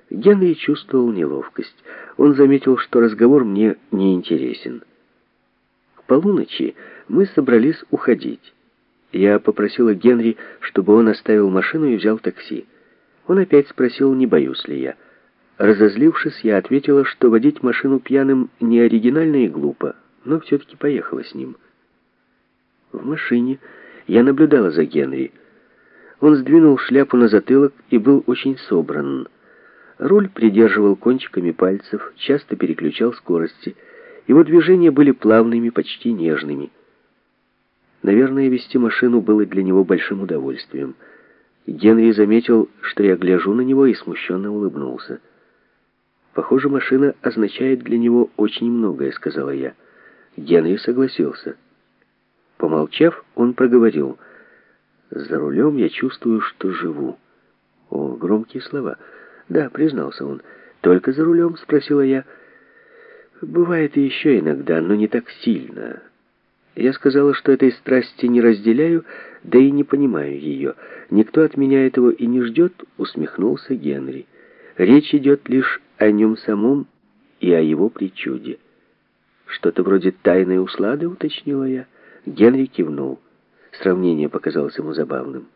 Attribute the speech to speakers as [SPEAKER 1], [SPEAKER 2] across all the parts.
[SPEAKER 1] Генри чувствовал неловкость. Он заметил, что разговор мне не интересен. К полуночи мы собрались уходить. Я попросила Генри, чтобы он оставил машину и взял такси. Он опять спросил, не боюсь ли я. Разозлившись, я ответила, что водить машину пьяным не оригинально и глупо, но все-таки поехала с ним. В машине я наблюдала за Генри. Он сдвинул шляпу на затылок и был очень собран. Руль придерживал кончиками пальцев, часто переключал скорости. Его движения были плавными, почти нежными. Наверное, вести машину было для него большим удовольствием. Генри заметил, что я гляжу на него, и смущенно улыбнулся. «Похоже, машина означает для него очень многое», — сказала я. Генри согласился. Помолчав, он проговорил: «За рулем я чувствую, что живу». О, громкие слова. «Да», — признался он. «Только за рулем?» — спросила я. «Бывает и еще иногда, но не так сильно». Я сказала, что этой страсти не разделяю, да и не понимаю ее. «Никто от меня этого и не ждет», — усмехнулся Генри. «Речь идет лишь о нем самом и о его причуде». «Что-то вроде тайной услады», — уточнила я. Генри кивнул. Сравнение показалось ему забавным.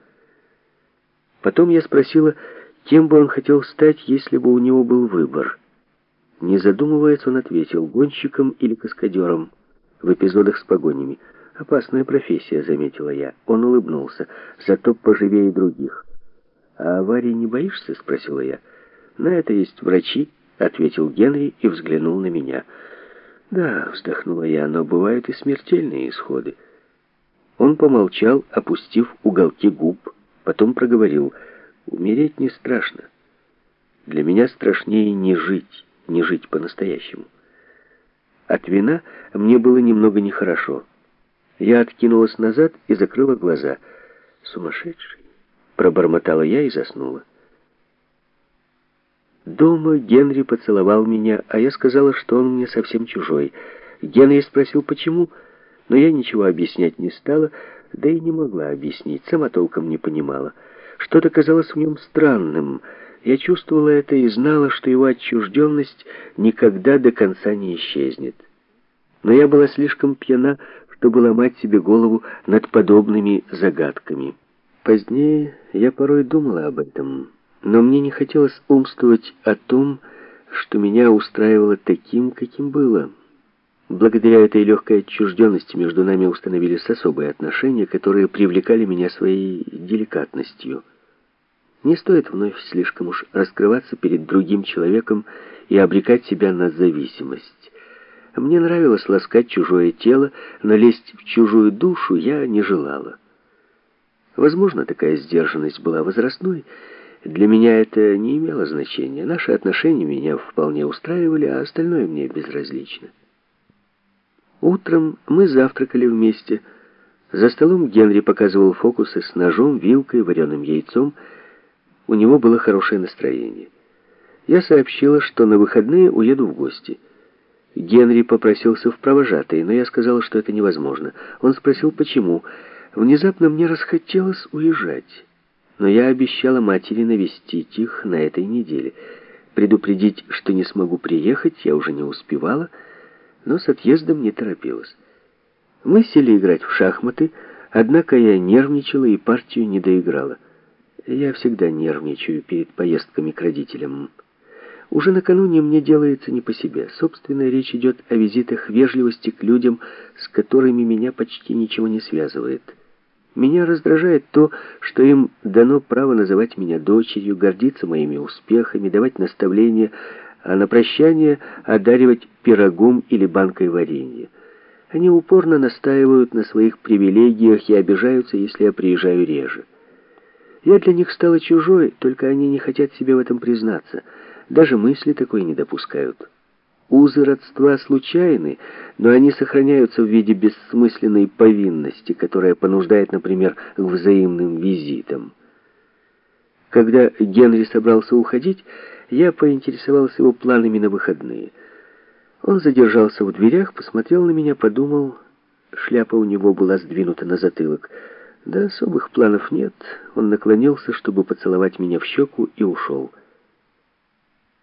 [SPEAKER 1] Потом я спросила, кем бы он хотел стать, если бы у него был выбор. Не задумываясь, он ответил: гонщиком или каскадером в эпизодах с погонями. «Опасная профессия», — заметила я. Он улыбнулся. «Зато поживее других». «А аварии не боишься?» — спросила я. «На это есть врачи», — ответил Генри и взглянул на меня. «Да», — вздохнула я, — «но бывают и смертельные исходы». Он помолчал, опустив уголки губ, потом проговорил: «Умереть не страшно. Для меня страшнее не жить по-настоящему». От вина мне было немного нехорошо. Я откинулась назад и закрыла глаза. «Сумасшедший!» — пробормотала я и заснула. Дома Генри поцеловал меня, а я сказала, что он мне совсем чужой. Генри спросил, почему, но я ничего объяснять не стала, да и не могла объяснить, сама толком не понимала. Что-то казалось в нем странным. Я чувствовала это и знала, что его отчужденность никогда до конца не исчезнет. Но я была слишком пьяна, чтобы ломать себе голову над подобными загадками. Позднее я порой думала об этом, но мне не хотелось умствовать о том, что меня устраивало таким, каким было. Благодаря этой легкой отчужденности между нами установились особые отношения, которые привлекали меня своей деликатностью. Не стоит вновь слишком уж раскрываться перед другим человеком и обрекать себя на зависимость. Мне нравилось ласкать чужое тело, но лезть в чужую душу я не желала. Возможно, такая сдержанность была возрастной. Для меня это не имело значения. Наши отношения меня вполне устраивали, а остальное мне безразлично. Утром мы завтракали вместе. За столом Генри показывал фокусы с ножом, вилкой, вареным яйцом. У него было хорошее настроение. Я сообщила, что на выходные уеду в гости. Генри попросился в провожатые, но я сказала, что это невозможно. Он спросил, почему. Внезапно мне расхотелось уезжать. Но я обещала матери навестить их на этой неделе. Предупредить, что не смогу приехать, я уже не успевала, но с отъездом не торопилась. Мы сели играть в шахматы, однако я нервничала и партию не доиграла. Я всегда нервничаю перед поездками к родителям. Уже накануне мне делается не по себе. Собственно, речь идет о визитах вежливости к людям, с которыми меня почти ничего не связывает. Меня раздражает то, что им дано право называть меня дочерью, гордиться моими успехами, давать наставления, а на прощание одаривать пирогом или банкой варенья. Они упорно настаивают на своих привилегиях и обижаются, если я приезжаю реже. Я для них стала чужой, только они не хотят себе в этом признаться. Даже мысли такой не допускают. Узы родства случайны, но они сохраняются в виде бессмысленной повинности, которая понуждает, например, к взаимным визитам. Когда Генри собрался уходить, я поинтересовался его планами на выходные. Он задержался в дверях, посмотрел на меня, подумал. Шляпа у него была сдвинута на затылок. Да особых планов нет. Он наклонился, чтобы поцеловать меня в щеку, и ушел.